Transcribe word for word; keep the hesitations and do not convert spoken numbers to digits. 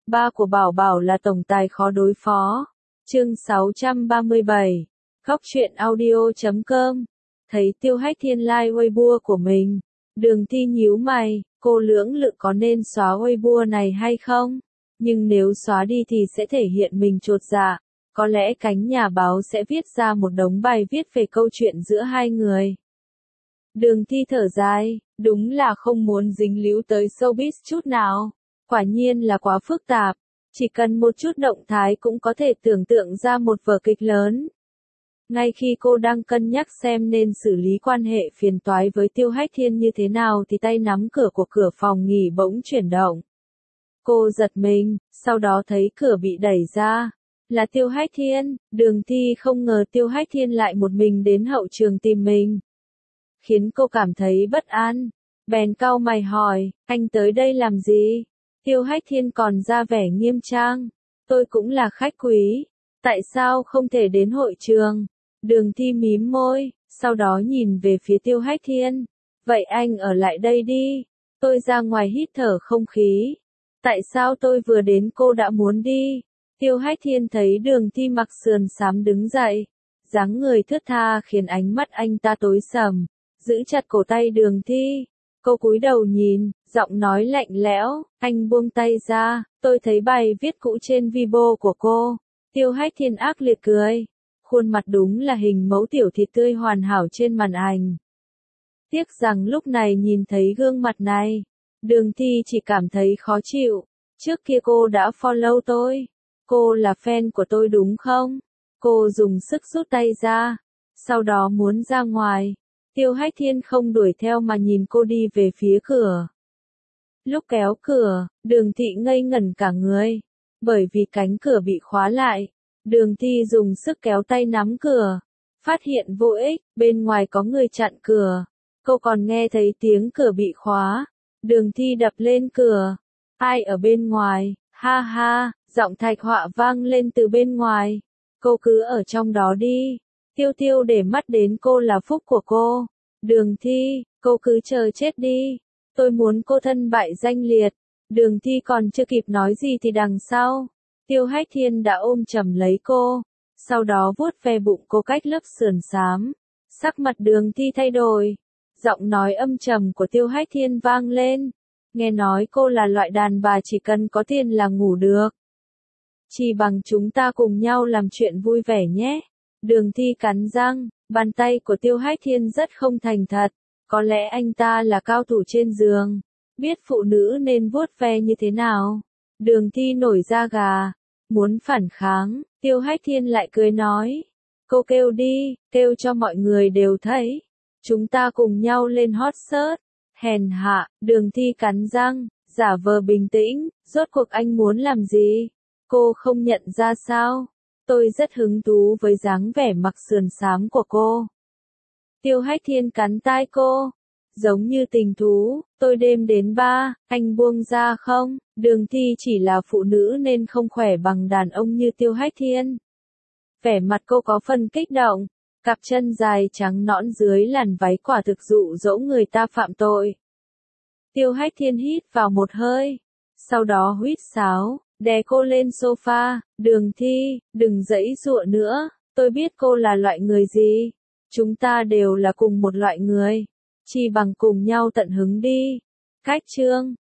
ba của Bảo Bảo là tổng tài khó đối phó. Chương sáu trăm ba mươi bảy. Góc truyện audio chấm com. Thấy Tiêu Hách Thiên like Weibo của mình, Đường Thi nhíu mày, cô lưỡng lự có nên xóa Weibo này hay không? Nhưng nếu xóa đi thì sẽ thể hiện mình chột dạ, có lẽ cánh nhà báo sẽ viết ra một đống bài viết về câu chuyện giữa hai người. Đường Thi thở dài, đúng là không muốn dính líu tới showbiz chút nào. Quả nhiên là quá phức tạp, chỉ cần một chút động thái cũng có thể tưởng tượng ra một vở kịch lớn. Ngay khi cô đang cân nhắc xem nên xử lý quan hệ phiền toái với Tiêu Hách Thiên như thế nào thì tay nắm cửa của cửa phòng nghỉ bỗng chuyển động. Cô giật mình, sau đó thấy cửa bị đẩy ra. Là Tiêu Hách Thiên. Đường Thi không ngờ Tiêu Hách Thiên lại một mình đến hậu trường tìm mình, khiến cô cảm thấy bất an. Bèn cau mày hỏi, anh tới đây làm gì? Tiêu Hách Thiên còn ra vẻ nghiêm trang. Tôi cũng là khách quý. Tại sao không thể đến hội trường? Đường Thi mím môi, sau đó nhìn về phía Tiêu Hách Thiên. Vậy anh ở lại đây đi. Tôi ra ngoài hít thở không khí. Tại sao tôi vừa đến cô đã muốn đi? Tiêu Hách Thiên thấy Đường Thi mặc sườn xám đứng dậy. Dáng người thướt tha khiến ánh mắt anh ta tối sầm. Giữ chặt cổ tay Đường Thi. Cô cúi đầu nhìn, giọng nói lạnh lẽo, anh buông tay ra, tôi thấy bài viết cũ trên Weibo của cô. Tiêu Hách Thiên ác liệt cười. Khuôn mặt đúng là hình mẫu tiểu thịt tươi hoàn hảo trên màn ảnh. Tiếc rằng lúc này nhìn thấy gương mặt này, Đường Thi chỉ cảm thấy khó chịu. Trước kia cô đã follow tôi. Cô là fan của tôi đúng không? Cô dùng sức rút tay ra, sau đó muốn ra ngoài. Tiêu Hách Thiên không đuổi theo mà nhìn cô đi về phía cửa. Lúc kéo cửa, Đường Thị ngây ngẩn cả người. Bởi vì cánh cửa bị khóa lại, Đường Thi dùng sức kéo tay nắm cửa. Phát hiện vô ích, bên ngoài có người chặn cửa. Cô còn nghe thấy tiếng cửa bị khóa. Đường Thi đập lên cửa. Ai ở bên ngoài? Ha ha, giọng Thạch Họa vang lên từ bên ngoài. Cô cứ ở trong đó đi. Tiêu Tiêu để mắt đến cô là phúc của cô. Đường Thi, cô cứ chờ chết đi. Tôi muốn cô thân bại danh liệt. Đường Thi còn chưa kịp nói gì thì đằng sau, Tiêu Hách Thiên đã ôm chầm lấy cô. Sau đó vuốt ve bụng cô cách lớp sườn xám. Sắc mặt Đường Thi thay đổi. Giọng nói âm trầm của Tiêu Hách Thiên vang lên. Nghe nói cô là loại đàn bà chỉ cần có tiền là ngủ được. Chỉ bằng chúng ta cùng nhau làm chuyện vui vẻ nhé. Đường Thi cắn răng, bàn tay của Tiêu Hách Thiên rất không thành thật. Có lẽ anh ta là cao thủ trên giường, biết phụ nữ nên vuốt ve như thế nào. Đường Thi nổi da gà, muốn phản kháng, Tiêu Hách Thiên lại cười nói. Cô kêu đi, kêu cho mọi người đều thấy. Chúng ta cùng nhau lên hot search. Hèn hạ, Đường Thi cắn răng, giả vờ bình tĩnh, rốt cuộc anh muốn làm gì? Cô không nhận ra sao? Tôi rất hứng thú với dáng vẻ mặc sườn xám của cô. Tiêu Hách Thiên cắn tai cô. Giống như tình thú, tôi đêm đến ba, anh buông ra không? Đường Thi chỉ là phụ nữ nên không khỏe bằng đàn ông như Tiêu Hách Thiên. Vẻ mặt cô có phần kích động. Cặp chân dài trắng nõn dưới làn váy quả thực dụ dỗ người ta phạm tội. Tiêu Hách Thiên hít vào một hơi. Sau đó huýt sáo, đè cô lên sofa. Đường Thi, đừng giãy giụa nữa. Tôi biết cô là loại người gì. Chúng ta đều là cùng một loại người. Chỉ bằng cùng nhau tận hứng đi. Cách chương.